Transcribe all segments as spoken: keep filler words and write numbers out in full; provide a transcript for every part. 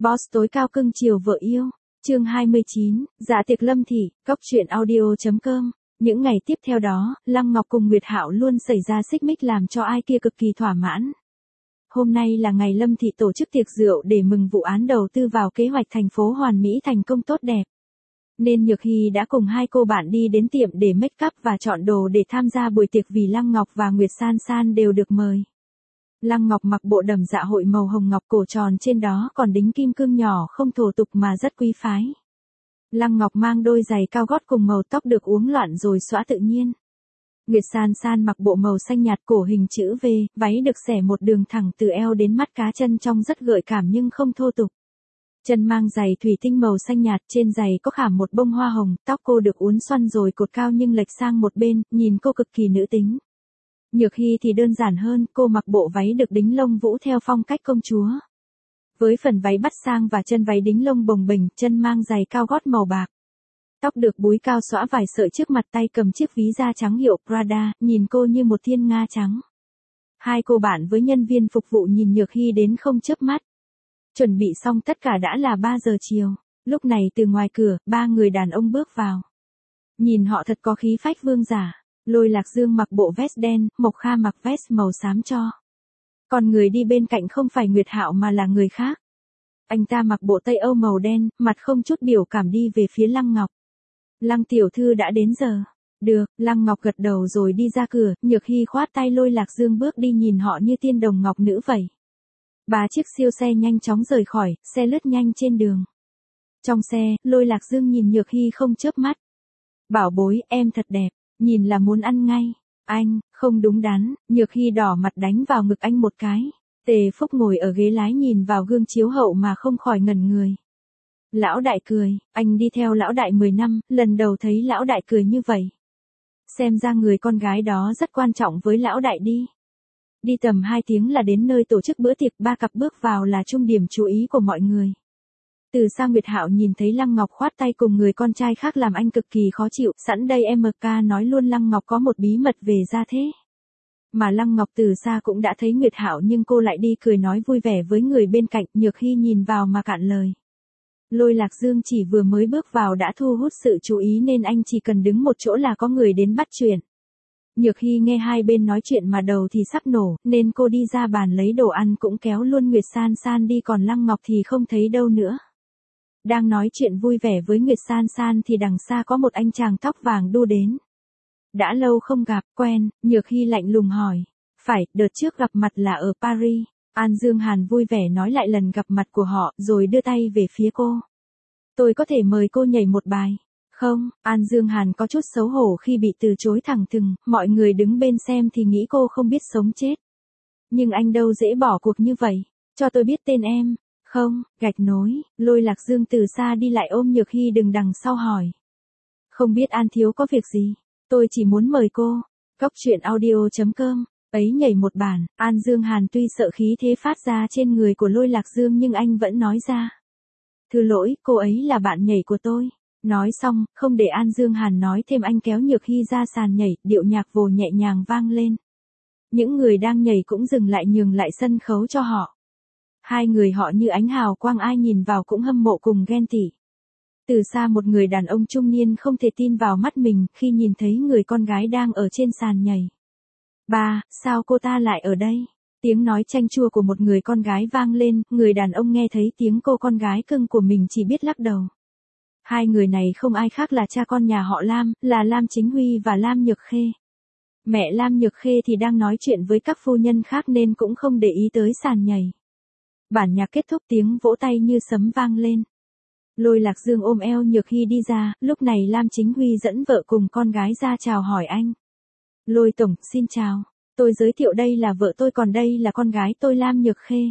Boss tối cao cưng chiều vợ yêu. Chương hai mươi chín, dạ tiệc Lâm Thị, cóc truyện audio chấm com. Những ngày tiếp theo đó, Lăng Ngọc cùng Nguyệt Hạo luôn xảy ra xích mích làm cho ai kia cực kỳ thỏa mãn. Hôm nay là ngày Lâm Thị tổ chức tiệc rượu để mừng vụ án đầu tư vào kế hoạch thành phố Hoàn Mỹ thành công tốt đẹp. Nên Nhược Hy đã cùng hai cô bạn đi đến tiệm để make up và chọn đồ để tham gia buổi tiệc vì Lăng Ngọc và Nguyệt San San đều được mời. Lăng Ngọc mặc bộ đầm dạ hội màu hồng ngọc cổ tròn, trên đó còn đính kim cương nhỏ không thô tục mà rất quý phái. Lăng Ngọc mang đôi giày cao gót cùng màu tóc được uốn loạn rồi xõa tự nhiên. Nguyệt San San mặc bộ màu xanh nhạt cổ hình chữ V, váy được xẻ một đường thẳng từ eo đến mắt cá chân trông rất gợi cảm nhưng không thô tục. Chân mang giày thủy tinh màu xanh nhạt, trên giày có khảm một bông hoa hồng, tóc cô được uốn xoăn rồi cột cao nhưng lệch sang một bên, nhìn cô cực kỳ nữ tính. Nhược Hy thì đơn giản hơn, cô mặc bộ váy được đính lông vũ theo phong cách công chúa. Với phần váy bắt sang và chân váy đính lông bồng bềnh, chân mang giày cao gót màu bạc. Tóc được búi cao xõa vài sợi trước mặt, tay cầm chiếc ví da trắng hiệu Prada, nhìn cô như một thiên nga trắng. Hai cô bạn với nhân viên phục vụ nhìn Nhược Hy đến không chớp mắt. Chuẩn bị xong tất cả đã là ba giờ chiều. Lúc này từ ngoài cửa, ba người đàn ông bước vào. Nhìn họ thật có khí phách vương giả. Lôi Lạc Dương mặc bộ vest đen, Mộc Kha mặc vest màu xám cho. Còn người đi bên cạnh không phải Nguyệt Hạo mà là người khác. Anh ta mặc bộ tây Âu màu đen, mặt không chút biểu cảm đi về phía Lăng Ngọc. Lăng tiểu thư đã đến giờ. Được, Lăng Ngọc gật đầu rồi đi ra cửa, Nhược Hy khoát tay Lôi Lạc Dương bước đi nhìn họ như tiên đồng ngọc nữ vậy. Ba chiếc siêu xe nhanh chóng rời khỏi, xe lướt nhanh trên đường. Trong xe, Lôi Lạc Dương nhìn Nhược Hy không chớp mắt. Bảo bối, em thật đẹp. Nhìn là muốn ăn ngay. Anh, không đúng đắn. Nhược Hy đỏ mặt đánh vào ngực anh một cái. Tề Phúc ngồi ở ghế lái nhìn vào gương chiếu hậu mà không khỏi ngẩn người. Lão đại cười, anh đi theo lão đại mười năm, lần đầu thấy lão đại cười như vậy. Xem ra người con gái đó rất quan trọng với lão đại đi. Đi tầm hai tiếng là đến nơi tổ chức bữa tiệc, ba cặp bước vào là trung điểm chú ý của mọi người. Từ xa Nguyệt Hạo nhìn thấy Lăng Ngọc khoát tay cùng người con trai khác làm anh cực kỳ khó chịu, sẵn đây em ca nói luôn Lăng Ngọc có một bí mật về gia thế. Mà Lăng Ngọc từ xa cũng đã thấy Nguyệt Hạo nhưng cô lại đi cười nói vui vẻ với người bên cạnh, Nhược Hy nhìn vào mà cạn lời. Lôi Lạc Dương chỉ vừa mới bước vào đã thu hút sự chú ý nên anh chỉ cần đứng một chỗ là có người đến bắt chuyện. Nhược Hy nghe hai bên nói chuyện mà đầu thì sắp nổ, nên cô đi ra bàn lấy đồ ăn cũng kéo luôn Nguyệt San San đi, còn Lăng Ngọc thì không thấy đâu nữa. Đang nói chuyện vui vẻ với Nguyệt San San thì đằng xa có một anh chàng tóc vàng đu đến. Đã lâu không gặp, quen, Nhược Hy lạnh lùng hỏi. Phải, đợt trước gặp mặt là ở Paris. An Dương Hàn vui vẻ nói lại lần gặp mặt của họ rồi đưa tay về phía cô. Tôi có thể mời cô nhảy một bài. Không, An Dương Hàn có chút xấu hổ khi bị từ chối thẳng thừng, mọi người đứng bên xem thì nghĩ cô không biết sống chết. Nhưng anh đâu dễ bỏ cuộc như vậy, cho tôi biết tên em. Không, gạch nối, Lôi Lạc Dương từ xa đi lại ôm Nhược Hy đừng đằng sau hỏi. Không biết An thiếu có việc gì, tôi chỉ muốn mời cô. Cóc truyện audio chấm com, ấy nhảy một bản, An Dương Hàn tuy sợ khí thế phát ra trên người của Lôi Lạc Dương nhưng anh vẫn nói ra. Thứ lỗi, cô ấy là bạn nhảy của tôi. Nói xong, không để An Dương Hàn nói thêm anh kéo Nhược Hy ra sàn nhảy, điệu nhạc vồ nhẹ nhàng vang lên. Những người đang nhảy cũng dừng lại nhường lại sân khấu cho họ. Hai người họ như ánh hào quang, ai nhìn vào cũng hâm mộ cùng ghen tị. Từ xa một người đàn ông trung niên không thể tin vào mắt mình khi nhìn thấy người con gái đang ở trên sàn nhảy. Ba, sao cô ta lại ở đây? Tiếng nói chanh chua của một người con gái vang lên, người đàn ông nghe thấy tiếng cô con gái cưng của mình chỉ biết lắc đầu. Hai người này không ai khác là cha con nhà họ Lam, là Lam Chính Huy và Lam Nhược Khê. Mẹ Lam Nhược Khê thì đang nói chuyện với các phu nhân khác nên cũng không để ý tới sàn nhảy. Bản nhạc kết thúc, tiếng vỗ tay như sấm vang lên. Lôi Lạc Dương ôm eo Nhược Hy đi ra, lúc này Lam Chính Huy dẫn vợ cùng con gái ra chào hỏi anh. Lôi tổng, xin chào. Tôi giới thiệu đây là vợ tôi, còn đây là con gái tôi Lam Nhược Khê.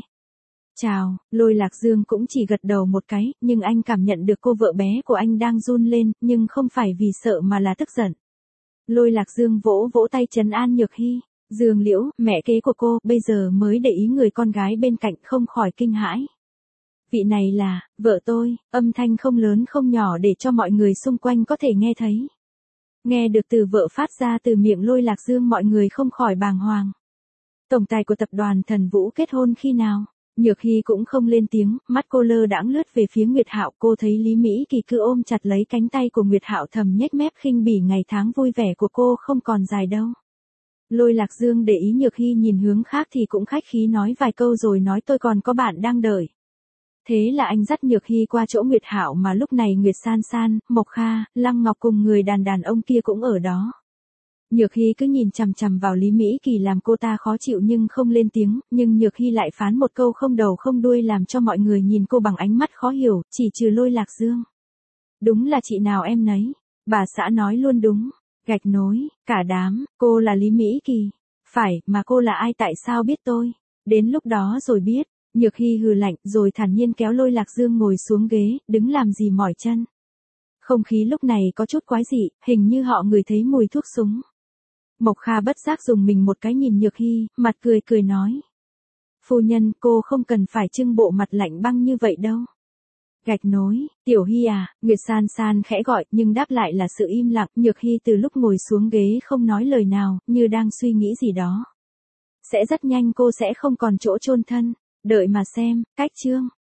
Chào, Lôi Lạc Dương cũng chỉ gật đầu một cái, nhưng anh cảm nhận được cô vợ bé của anh đang run lên, nhưng không phải vì sợ mà là tức giận. Lôi Lạc Dương vỗ vỗ tay trấn an Nhược Hy. Dương Liễu, mẹ kế của cô, bây giờ mới để ý người con gái bên cạnh không khỏi kinh hãi. Vị này là, vợ tôi, âm thanh không lớn không nhỏ để cho mọi người xung quanh có thể nghe thấy. Nghe được từ vợ phát ra từ miệng Lôi Lạc Dương mọi người không khỏi bàng hoàng. Tổng tài của tập đoàn Thần Vũ kết hôn khi nào? Nhược Hy cũng không lên tiếng, mắt cô lơ đãng lướt về phía Nguyệt Hạo, cô thấy Lý Mỹ Kỳ cứ ôm chặt lấy cánh tay của Nguyệt Hạo thầm nhếch mép khinh bỉ ngày tháng vui vẻ của cô không còn dài đâu. Lôi Lạc Dương để ý Nhược Hy nhìn hướng khác thì cũng khách khí nói vài câu rồi nói tôi còn có bạn đang đợi. Thế là anh dắt Nhược Hy qua chỗ Nguyệt Hạo mà lúc này Nguyệt San San, Mộc Kha, Lăng Ngọc cùng người đàn đàn ông kia cũng ở đó. Nhược Hy cứ nhìn chằm chằm vào Lý Mỹ Kỳ làm cô ta khó chịu nhưng không lên tiếng, nhưng Nhược Hy lại phán một câu không đầu không đuôi làm cho mọi người nhìn cô bằng ánh mắt khó hiểu, chỉ trừ Lôi Lạc Dương. Đúng là chị nào em nấy, bà xã nói luôn đúng, gạch nối, cả đám, cô là Lý Mỹ Kỳ. Phải, mà cô là ai tại sao biết tôi? Đến lúc đó rồi biết. Nhược Hy hừ lạnh rồi thản nhiên kéo Lôi Lạc Dương ngồi xuống ghế, đứng làm gì mỏi chân. Không khí lúc này có chút quái dị, hình như họ ngửi thấy mùi thuốc súng. Mộc Kha bất giác dùng mình một cái nhìn Nhược Hy, mặt cười cười nói. Phu nhân, cô không cần phải trưng bộ mặt lạnh băng như vậy đâu. Gạch nối, Tiểu Hy à, Nguyệt San San khẽ gọi nhưng đáp lại là sự im lặng. Nhược Hy từ lúc ngồi xuống ghế không nói lời nào, như đang suy nghĩ gì đó. Sẽ rất nhanh cô sẽ không còn chỗ chôn thân, đợi mà xem, cách chương.